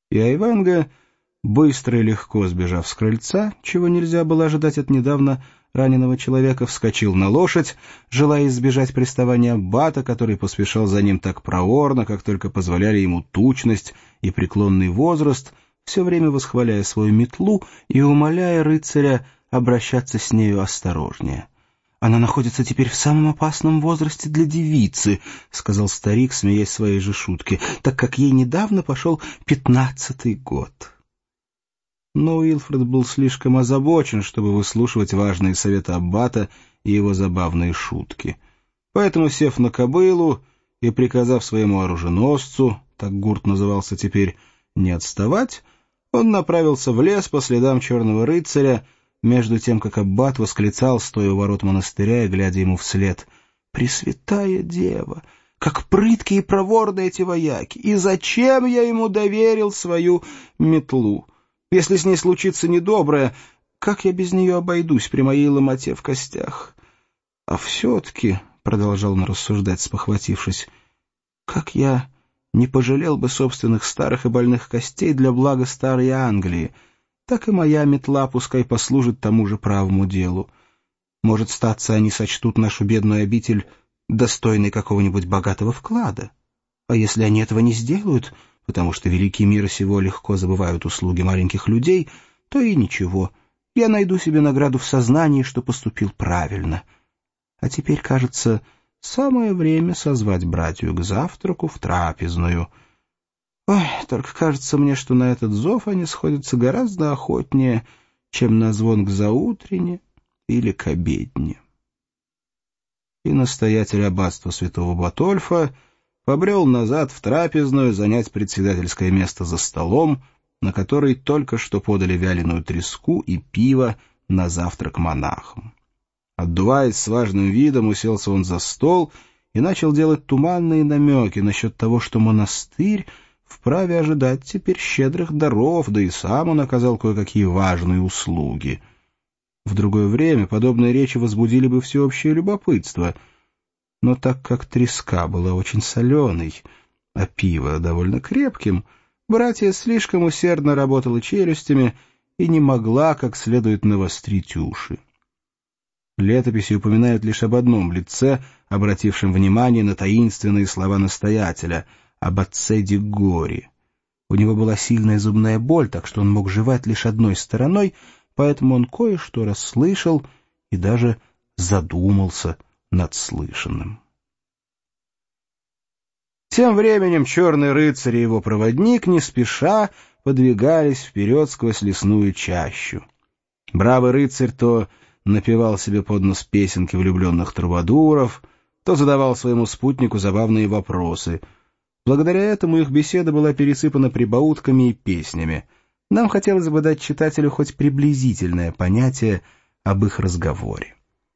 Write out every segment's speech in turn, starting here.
И Айвенго, быстро и легко сбежав с крыльца, чего нельзя было ожидать от недавно раненого человека, вскочил на лошадь, желая избежать приставания аббата, который поспешал за ним так проворно, как только позволяли ему тучность и преклонный возраст, все время восхваляя свою метлу и умоляя рыцаря обращаться с нею осторожнее. «Она находится теперь в самом опасном возрасте для девицы», — сказал старик, смеясь своей же шутке, «так как ей недавно пошел 15-й год». Но Уилфред был слишком озабочен, чтобы выслушивать важные советы аббата и его забавные шутки. Поэтому, сев на кобылу и приказав своему оруженосцу, так гурт назывался теперь, не отставать, он направился в лес по следам черного рыцаря, между тем, как аббат восклицал, стоя у ворот монастыря и глядя ему вслед: «Пресвятая Дева! Как прыткие и проворны эти вояки! И зачем я ему доверил свою метлу? Если с ней случится недоброе, как я без нее обойдусь при моей ломоте в костях? А все-таки, — продолжал он рассуждать, спохватившись, — как я не пожалел бы собственных старых и больных костей для блага старой Англии, так и моя метла пускай послужит тому же правому делу. Может, статься, они сочтут нашу бедную обитель достойной какого-нибудь богатого вклада. А если они этого не сделают, потому что великие мира сего легко забывают услуги маленьких людей, то и ничего, я найду себе награду в сознании, что поступил правильно. А теперь, кажется, самое время созвать братью к завтраку в трапезную. Ой, только кажется мне, что на этот зов они сходятся гораздо охотнее, чем на звон к заутрене или к обедне». И настоятель аббатства святого Батольфа побрел назад в трапезную занять председательское место за столом, на который только что подали вяленую треску и пиво на завтрак монахам. Отдуваясь с важным видом, уселся он за стол и начал делать туманные намеки насчет того, что монастырь вправе ожидать теперь щедрых даров, да и сам он оказал кое-какие важные услуги. В другое время подобные речи возбудили бы всеобщее любопытство, но так как треска была очень соленой, а пиво довольно крепким, братья слишком усердно работала челюстями и не могла как следует навострить уши. Летописи упоминают лишь об одном лице, обратившем внимание на таинственные слова настоятеля — об отце Дегори. У него была сильная зубная боль, так что он мог жевать лишь одной стороной, поэтому он кое-что расслышал и даже задумался над слышанным. Тем временем черный рыцарь и его проводник не спеша подвигались вперед сквозь лесную чащу. Бравый рыцарь то напевал себе под нос песенки влюбленных трубадуров, то задавал своему спутнику забавные вопросы. Благодаря этому их беседа была пересыпана прибаутками и песнями. Нам хотелось бы дать читателю хоть приблизительное понятие об их разговоре.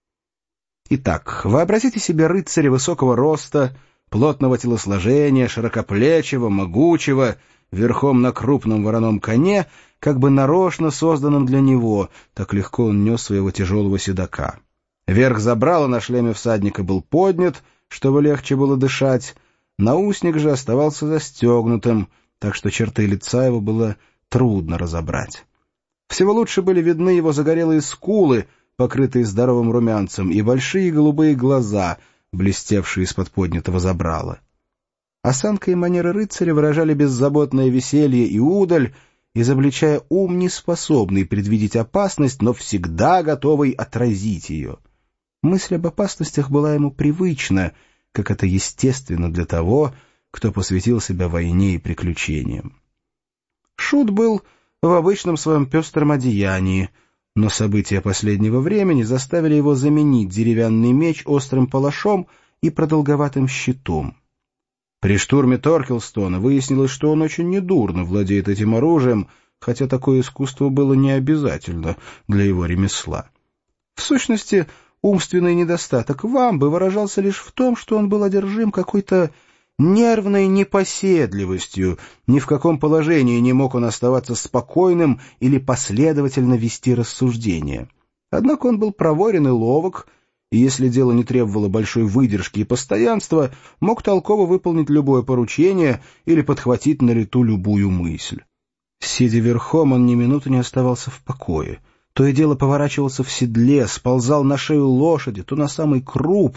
Итак, вообразите себе рыцаря высокого роста, плотного телосложения, широкоплечего, могучего, верхом на крупном вороном коне, как бы нарочно созданном для него, так легко он нес своего тяжелого седока. Верх забрала на шлеме всадника был поднят, чтобы легче было дышать, наусник же оставался застегнутым, так что черты лица его было трудно разобрать. Всего лучше были видны его загорелые скулы, покрытые здоровым румянцем, и большие голубые глаза, блестевшие из-под поднятого забрала. Осанка и манеры рыцаря выражали беззаботное веселье и удаль, изобличая ум, неспособный предвидеть опасность, но всегда готовый отразить ее. Мысль об опасностях была ему привычна, как это естественно для того, кто посвятил себя войне и приключениям. Шут был в обычном своем пестром одеянии, но события последнего времени заставили его заменить деревянный меч острым палашом и продолговатым щитом. При штурме Торкелстона выяснилось, что он очень недурно владеет этим оружием, хотя такое искусство было не обязательно для его ремесла. В сущности, умственный недостаток Вамбы выражался лишь в том, что он был одержим какой-то нервной непоседливостью, ни в каком положении не мог он оставаться спокойным или последовательно вести рассуждения. Однако он был проворен и ловок, и если дело не требовало большой выдержки и постоянства, мог толково выполнить любое поручение или подхватить на лету любую мысль. Сидя верхом, он ни минуты не оставался в покое. То и дело поворачивался в седле, сползал на шею лошади, то на самый круп,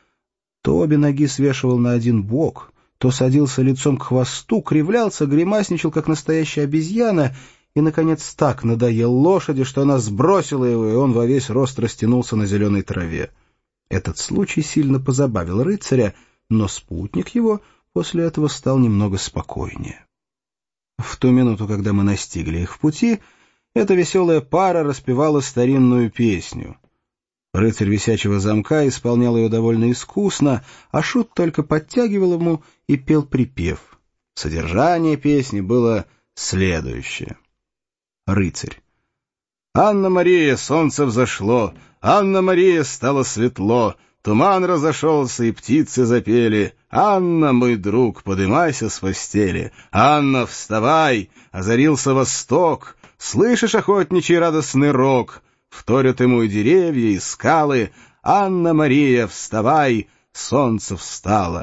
то обе ноги свешивал на один бок, то садился лицом к хвосту, кривлялся, гримасничал, как настоящая обезьяна, и, наконец, так надоел лошади, что она сбросила его, и он во весь рост растянулся на зеленой траве. Этот случай сильно позабавил рыцаря, но спутник его после этого стал немного спокойнее. В ту минуту, когда мы настигли их в пути, эта веселая пара распевала старинную песню. Рыцарь висячего замка исполнял ее довольно искусно, а шут только подтягивал ему и пел припев. Содержание песни было следующее. Рыцарь. «Анна-Мария, солнце взошло, Анна-Мария, стало светло, туман разошелся, и птицы запели. Анна, мой друг, подымайся с постели. Анна, вставай, озарился восток. Слышишь, охотничий радостный рог? Вторят ему и деревья, и скалы. Анна-Мария, вставай, солнце встало».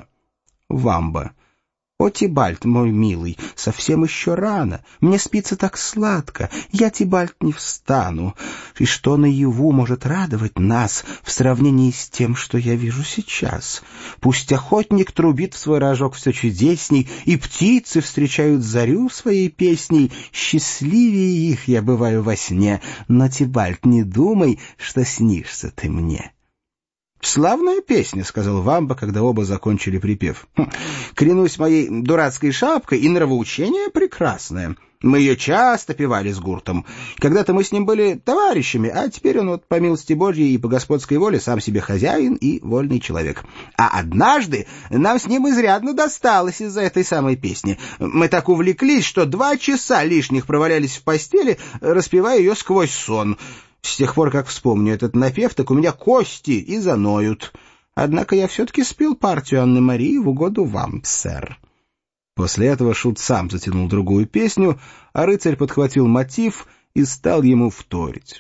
Вамба. «О, Тибальт, мой милый, совсем еще рано. Мне спится так сладко. Я, Тибальт, не встану. И что наяву может радовать нас в сравнении с тем, что я вижу сейчас? Пусть охотник трубит в свой рожок все чудесней, и птицы встречают зарю своей песней. Счастливее их я бываю во сне, но, Тибальт, не думай, что снишься ты мне». «Славная песня», — сказал Вамба, когда оба закончили припев. «Клянусь моей дурацкой шапкой, и нравоучение прекрасное. Мы ее часто певали с Гуртом. Когда-то мы с ним были товарищами, а теперь он, вот по милости Божьей и по господской воле, сам себе хозяин и вольный человек. А однажды нам с ним изрядно досталось из-за этой самой песни. Мы так увлеклись, что 2 часа лишних провалялись в постели, распевая ее сквозь сон». С тех пор, как вспомню этот напев, так у меня кости и заноют. Однако я все-таки спел партию Анны-Марии в угоду вам, сэр». После этого шут сам затянул другую песню, а рыцарь подхватил мотив и стал ему вторить.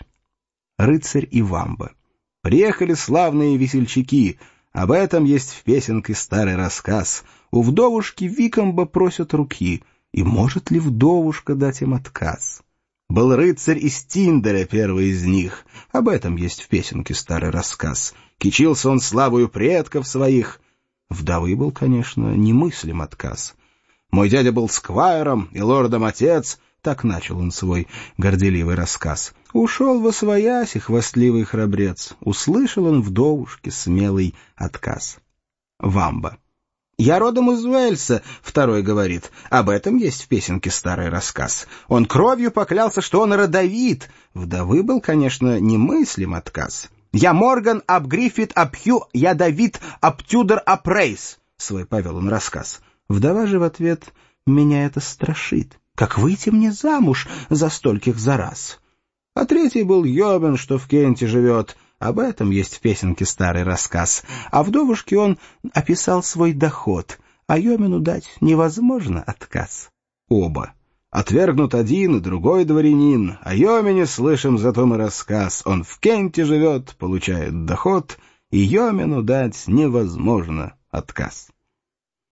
Рыцарь и Вамба. Приехали славные весельчаки. Об этом есть в песенке старый рассказ. У вдовушки Викомба просят руки, и может ли вдовушка дать им отказ? Был рыцарь из Тиндера, первый из них. Об этом есть в песенке старый рассказ. Кичился он славою предков своих. Вдовы был, конечно, немыслим отказ. Мой дядя был сквайром и лордом отец, так начал он свой горделивый рассказ. Ушел восвоясь и хвастливый храбрец. Услышал он вдовушке смелый отказ. Вамба. «Я родом из Уэльса», — второй говорит. Об этом есть в песенке старый рассказ. Он кровью поклялся, что он родовит. Вдовы был, конечно, немыслим отказ. «Я Морган об Гриффит об Хью, я Давид об Тюдор об Рейс», — свой повел он рассказ. Вдова же в ответ: «Меня это страшит. Как выйти мне замуж за стольких за раз?» А третий был Йобен, что в Кенте живет. Об этом есть в песенке старый рассказ. А вдовушке он описал свой доход, а Йомену дать невозможно отказ. Оба. Отвергнут один и другой дворянин. О Йомене слышим зато мы рассказ. Он в Кенте живет, получает доход, и Йомену дать невозможно отказ.